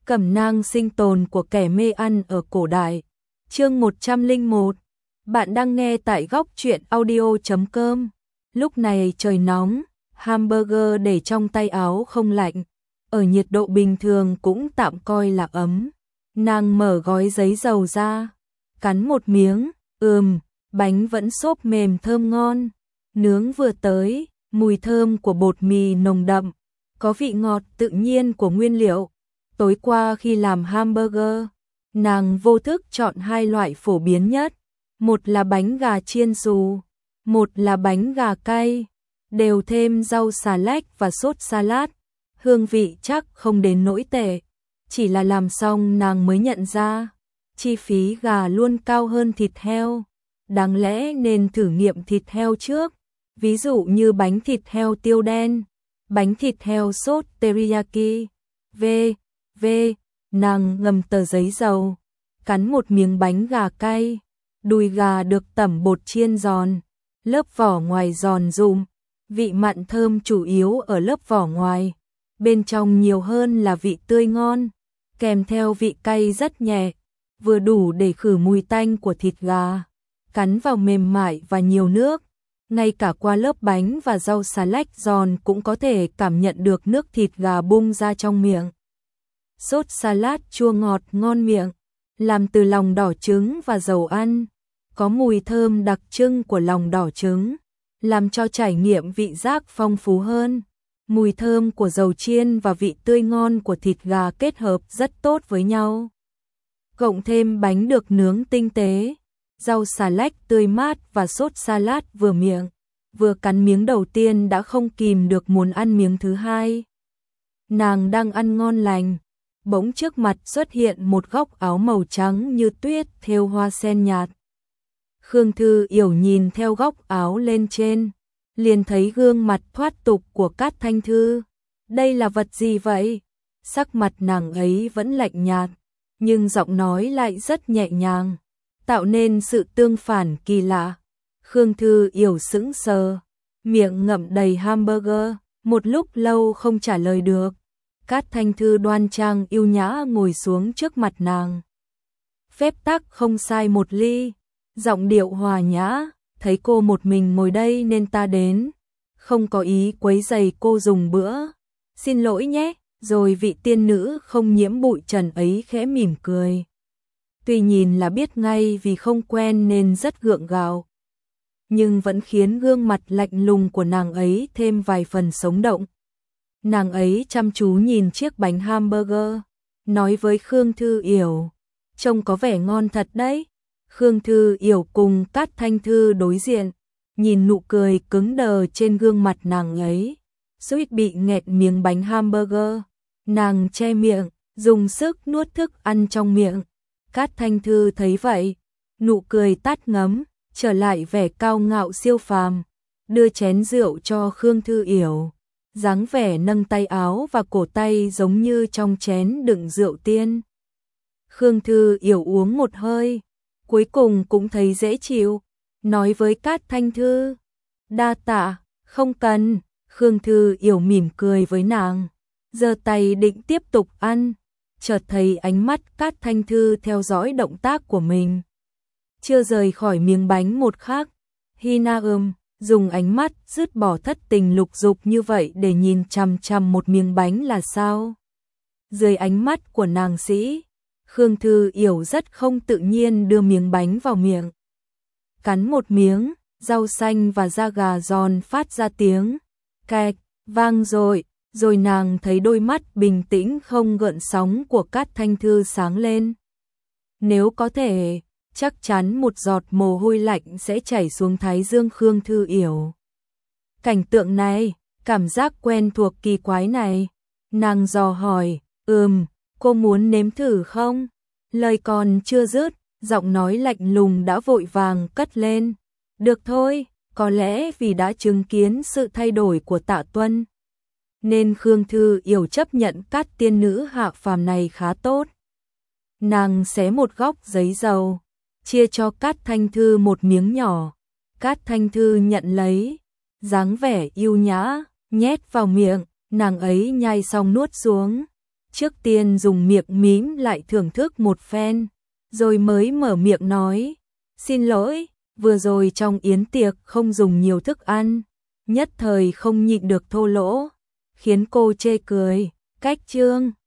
Cẩm nang sinh tồn của kẻ mê ăn ở cổ đại. Chương 101. Bạn đang nghe tại góc truyện audio.com. Lúc này trời nóng, hamburger để trong tay áo không lạnh, ở nhiệt độ bình thường cũng tạm coi là ấm. Nàng mở gói giấy dầu ra, cắn một miếng, bánh vẫn xốp mềm thơm ngon. Nướng vừa tới, mùi thơm của bột mì nồng đậm, có vị ngọt tự nhiên của nguyên liệu. Tối qua khi làm hamburger, nàng vô thức chọn hai loại phổ biến nhất, một là bánh gà chiên xù, một là bánh gà cay, đều thêm rau xà lách và sốt salad. Hương vị chắc không đến nỗi tệ, chỉ là làm xong nàng mới nhận ra, chi phí gà luôn cao hơn thịt heo. Đáng lẽ nên thử nghiệm thịt heo trước, ví dụ như bánh thịt heo tiêu đen, bánh thịt heo sốt teriyaki, nàng ngầm tờ giấy dầu, cắn một miếng bánh gà cay, đùi gà được tẩm bột chiên giòn, lớp vỏ ngoài giòn rụm, vị mặn thơm chủ yếu ở lớp vỏ ngoài, bên trong nhiều hơn là vị tươi ngon, kèm theo vị cay rất nhẹ, vừa đủ để khử mùi tanh của thịt gà, cắn vào mềm mại và nhiều nước. Ngay cả qua lớp bánh và rau xà lách giòn cũng có thể cảm nhận được nước thịt gà bung ra trong miệng. Sốt salad chua ngọt ngon miệng, làm từ lòng đỏ trứng và dầu ăn, có mùi thơm đặc trưng của lòng đỏ trứng, làm cho trải nghiệm vị giác phong phú hơn. Mùi thơm của dầu chiên và vị tươi ngon của thịt gà kết hợp rất tốt với nhau. Cộng thêm bánh được nướng tinh tế, rau xà lách tươi mát và sốt salad vừa miệng, vừa cắn miếng đầu tiên đã không kìm được muốn ăn miếng thứ hai. Nàng đang ăn ngon lành, bỗng trước mặt xuất hiện một góc áo màu trắng như tuyết thêu hoa sen nhạt. Khương Thư Yểu nhìn theo góc áo lên trên, liền thấy gương mặt thoát tục của Cát Thanh Thư. Đây là vật gì vậy? Sắc mặt nàng ấy vẫn lạnh nhạt, nhưng giọng nói lại rất nhẹ nhàng, tạo nên sự tương phản kỳ lạ. Khương Thư Yểu sững sờ, miệng ngậm đầy hamburger, một lúc lâu không trả lời được. Cát Thanh Thư đoan trang yêu nhã ngồi xuống trước mặt nàng. Phép tắc không sai một ly, giọng điệu hòa nhã, thấy cô một mình ngồi đây nên ta đến, không có ý quấy rầy cô dùng bữa. Xin lỗi nhé. Rồi vị tiên nữ không nhiễm bụi trần ấy khẽ mỉm cười. Tuy nhìn là biết ngay vì không quen nên rất gượng gạo, nhưng vẫn khiến gương mặt lạnh lùng của nàng ấy thêm vài phần sống động. Nàng ấy chăm chú nhìn chiếc bánh hamburger, nói với Khương Thư Yểu, trông có vẻ ngon thật đấy. Khương Thư Yểu cùng Cát Thanh Thư đối diện, nhìn nụ cười cứng đờ trên gương mặt nàng ấy, suýt bị nghẹt miếng bánh hamburger. Nàng che miệng, dùng sức nuốt thức ăn trong miệng. Cát Thanh Thư thấy vậy, nụ cười tắt ngấm, trở lại vẻ cao ngạo siêu phàm, đưa chén rượu cho Khương Thư Yểu, dáng vẻ nâng tay áo và cổ tay giống như trong chén đựng rượu tiên. Khương Thư Yểu uống một hơi, cuối cùng cũng thấy dễ chịu, nói với Cát Thanh Thư, đa tạ, không cần. Khương Thư Yểu mỉm cười với nàng, giơ tay định tiếp tục ăn, chợt thấy ánh mắt Cát Thanh Thư theo dõi động tác của mình, chưa rời khỏi miếng bánh một khắc. Hina dùng ánh mắt dứt bỏ thất tình lục dục như vậy để nhìn chằm chằm một miếng bánh là sao? Dưới ánh mắt của nàng sĩ, Khương Thư Yểu rất không tự nhiên đưa miếng bánh vào miệng. Cắn một miếng, rau xanh và da gà giòn phát ra tiếng cạch vang rồi nàng thấy đôi mắt bình tĩnh không gợn sóng của Cát Thanh Thư sáng lên. Nếu có thể, chắc chắn một giọt mồ hôi lạnh sẽ chảy xuống thái dương Khương Thư Yểu. Cảnh tượng này, cảm giác quen thuộc kỳ quái này, nàng dò hỏi, cô muốn nếm thử không? Lời còn chưa dứt, giọng nói lạnh lùng đã vội vàng cất lên. Được thôi, có lẽ vì đã chứng kiến sự thay đổi của Tạ Tuân, nên Khương Thư Yểu chấp nhận Cát tiên nữ hạ phàm này khá tốt. Nàng xé một góc giấy dầu, chia cho Cát Thanh Thư một miếng nhỏ. Cát Thanh Thư nhận lấy, dáng vẻ yêu nhã, nhét vào miệng, nàng ấy nhai xong nuốt xuống, trước tiên dùng miệng mím lại thưởng thức một phen, rồi mới mở miệng nói, xin lỗi, vừa rồi trong yến tiệc không dùng nhiều thức ăn, nhất thời không nhịn được thô lỗ, khiến cô chê cười, cách chương.